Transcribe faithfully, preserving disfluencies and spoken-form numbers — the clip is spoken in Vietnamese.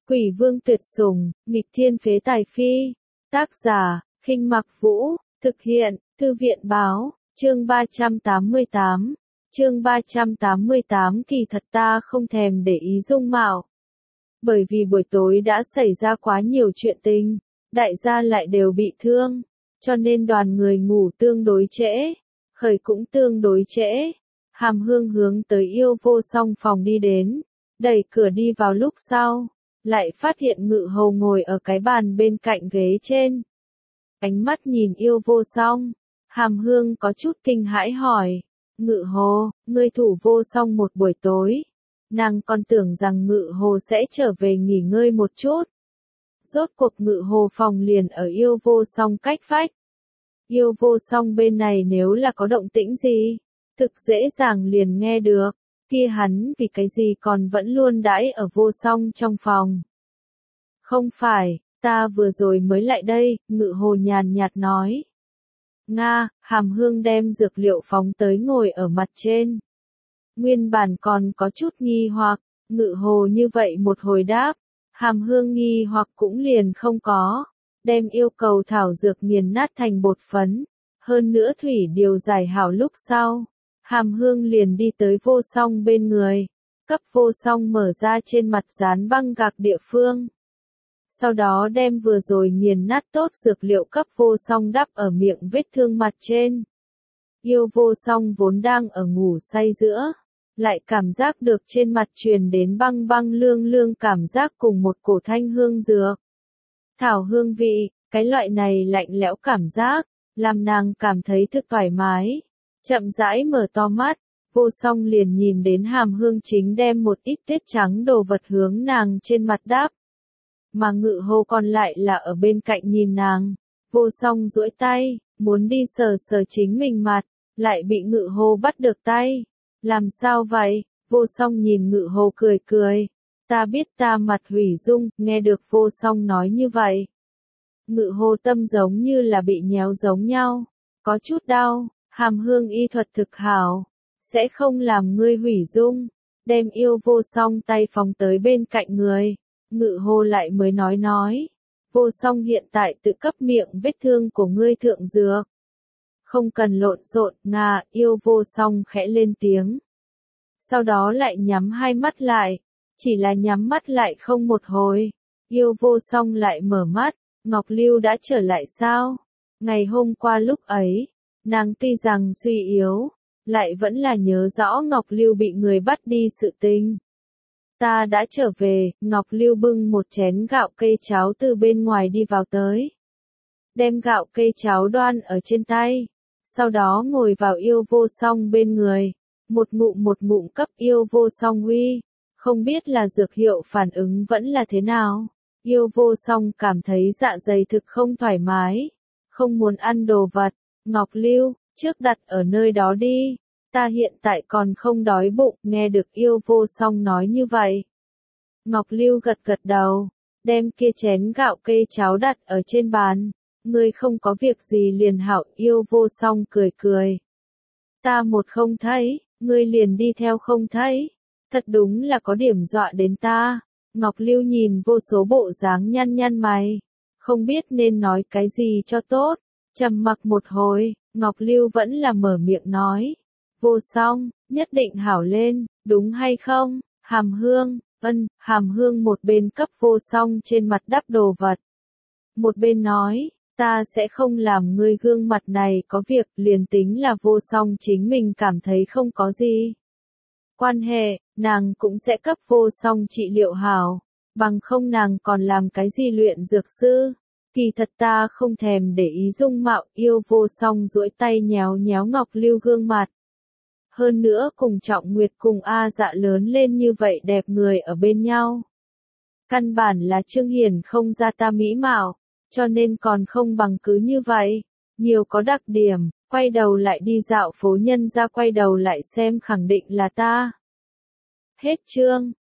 Quỷ vương tuyệt sủng, nghịch thiên phế tài phi. Tác giả, Khinh Mặc Vũ, thực hiện, Thư viện báo, chương ba trăm tám mươi tám. Chương ba trăm tám mươi tám kỳ thật ta không thèm để ý dung mạo. Bởi vì buổi tối đã xảy ra quá nhiều chuyện tình, đại gia lại đều bị thương, cho nên đoàn người ngủ tương đối trễ, khởi cũng tương đối trễ. Hàm Hương hướng tới Yêu Vô Song phòng đi đến, đẩy cửa đi vào lúc sau, lại phát hiện Ngự Hầu ngồi ở cái bàn bên cạnh ghế trên. Ánh mắt nhìn Yêu Vô Song, Hàm Hương có chút kinh hãi hỏi, Ngự Hầu, ngươi thủ Vô Song một buổi tối. Nàng còn tưởng rằng Ngự Hầu sẽ trở về nghỉ ngơi một chút. Rốt cuộc Ngự Hầu phòng liền ở Yêu Vô Song cách vách. Yêu Vô Song bên này nếu là có động tĩnh gì, thực dễ dàng liền nghe được, kia hắn vì cái gì còn vẫn luôn đãi ở Vô Song trong phòng. Không phải, ta vừa rồi mới lại đây, Ngự Hầu nhàn nhạt nói. Nga, Hàm Hương đem dược liệu phóng tới ngồi ở mặt trên. Nguyên bản còn có chút nghi hoặc, Ngự Hầu như vậy một hồi đáp, Hàm Hương nghi hoặc cũng liền không có, đem yêu cầu thảo dược nghiền nát thành bột phấn, hơn nữa thủy điều giải hảo lúc sau. Hàm Hương liền đi tới Vô Song bên người, cấp Vô Song mở ra trên mặt dán băng gạc địa phương. Sau đó đem vừa rồi nghiền nát tốt dược liệu cấp Vô Song đắp ở miệng vết thương mặt trên. Yêu Vô Song vốn đang ở ngủ say giữa, lại cảm giác được trên mặt truyền đến băng băng lương lương cảm giác cùng một cổ thanh hương dược. Thảo hương vị, cái loại này lạnh lẽo cảm giác, làm nàng cảm thấy thực thoải mái. Chậm rãi mở to mắt, Vô Song liền nhìn đến Hàm Hương chính đem một ít tiết trắng đồ vật hướng nàng trên mặt đáp. Mà Ngự Hầu còn lại là ở bên cạnh nhìn nàng. Vô Song duỗi tay, muốn đi sờ sờ chính mình mặt, lại bị Ngự Hầu bắt được tay. Làm sao vậy? Vô Song nhìn Ngự Hầu cười cười. Ta biết ta mặt hủy dung, nghe được Vô Song nói như vậy. Ngự Hầu tâm giống như là bị nhéo giống nhau, có chút đau. Hàm Hương y thuật thực hảo, sẽ không làm ngươi hủy dung. Đem Yêu Vô Song tay phóng tới bên cạnh người. Ngự Hầu lại mới nói nói. Vô Song hiện tại tự cấp miệng vết thương của ngươi thượng dược. Không cần lộn xộn, Nga, Yêu Vô Song khẽ lên tiếng. Sau đó lại nhắm hai mắt lại. Chỉ là nhắm mắt lại không một hồi. Yêu Vô Song lại mở mắt. Ngọc Lưu đã trở lại sao? Ngày hôm qua lúc ấy, nàng tuy rằng suy yếu, lại vẫn là nhớ rõ Ngọc Lưu bị người bắt đi sự tình. Ta đã trở về, Ngọc Lưu bưng một chén gạo cây cháo từ bên ngoài đi vào tới. Đem gạo cây cháo đoan ở trên tay, sau đó ngồi vào Yêu Vô Song bên người, một ngụm một ngụm cấp Yêu Vô Song uy, không biết là dược hiệu phản ứng vẫn là thế nào. Yêu Vô Song cảm thấy dạ dày thực không thoải mái, không muốn ăn đồ vật. Ngọc Lưu, trước đặt ở nơi đó đi, ta hiện tại còn không đói bụng. Nghe được Yêu Vô Song nói như vậy, Ngọc Lưu gật gật đầu, đem kia chén gạo cây cháo đặt ở trên bàn. Ngươi không có việc gì liền hảo. Yêu Vô Song cười cười. Ta một không thấy, ngươi liền đi theo không thấy, thật đúng là có điểm dọa đến ta. Ngọc Lưu nhìn vô số bộ dáng nhăn nhăn mày, không biết nên nói cái gì cho tốt. Trầm mặc một hồi, Ngọc Lưu vẫn là mở miệng nói. Vô Song, nhất định hảo lên, đúng hay không? Hàm Hương, ân, Hàm Hương một bên cấp Vô Song trên mặt đắp đồ vật. Một bên nói, ta sẽ không làm ngươi gương mặt này có việc, liền tính là Vô Song chính mình cảm thấy không có gì quan hệ, nàng cũng sẽ cấp Vô Song trị liệu hảo, bằng không nàng còn làm cái gì luyện dược sư. Kỳ thật ta không thèm để ý dung mạo. Yêu Vô Song duỗi tay nhéo nhéo Ngọc Lưu gương mặt. Hơn nữa cùng Trọng Nguyệt cùng A Dạ lớn lên như vậy đẹp người ở bên nhau. Căn bản là Trương Hiển không ra ta mỹ mạo, cho nên còn không bằng cứ như vậy. Nhiều có đặc điểm, quay đầu lại đi dạo phố nhân ra quay đầu lại xem khẳng định là ta. Hết chương.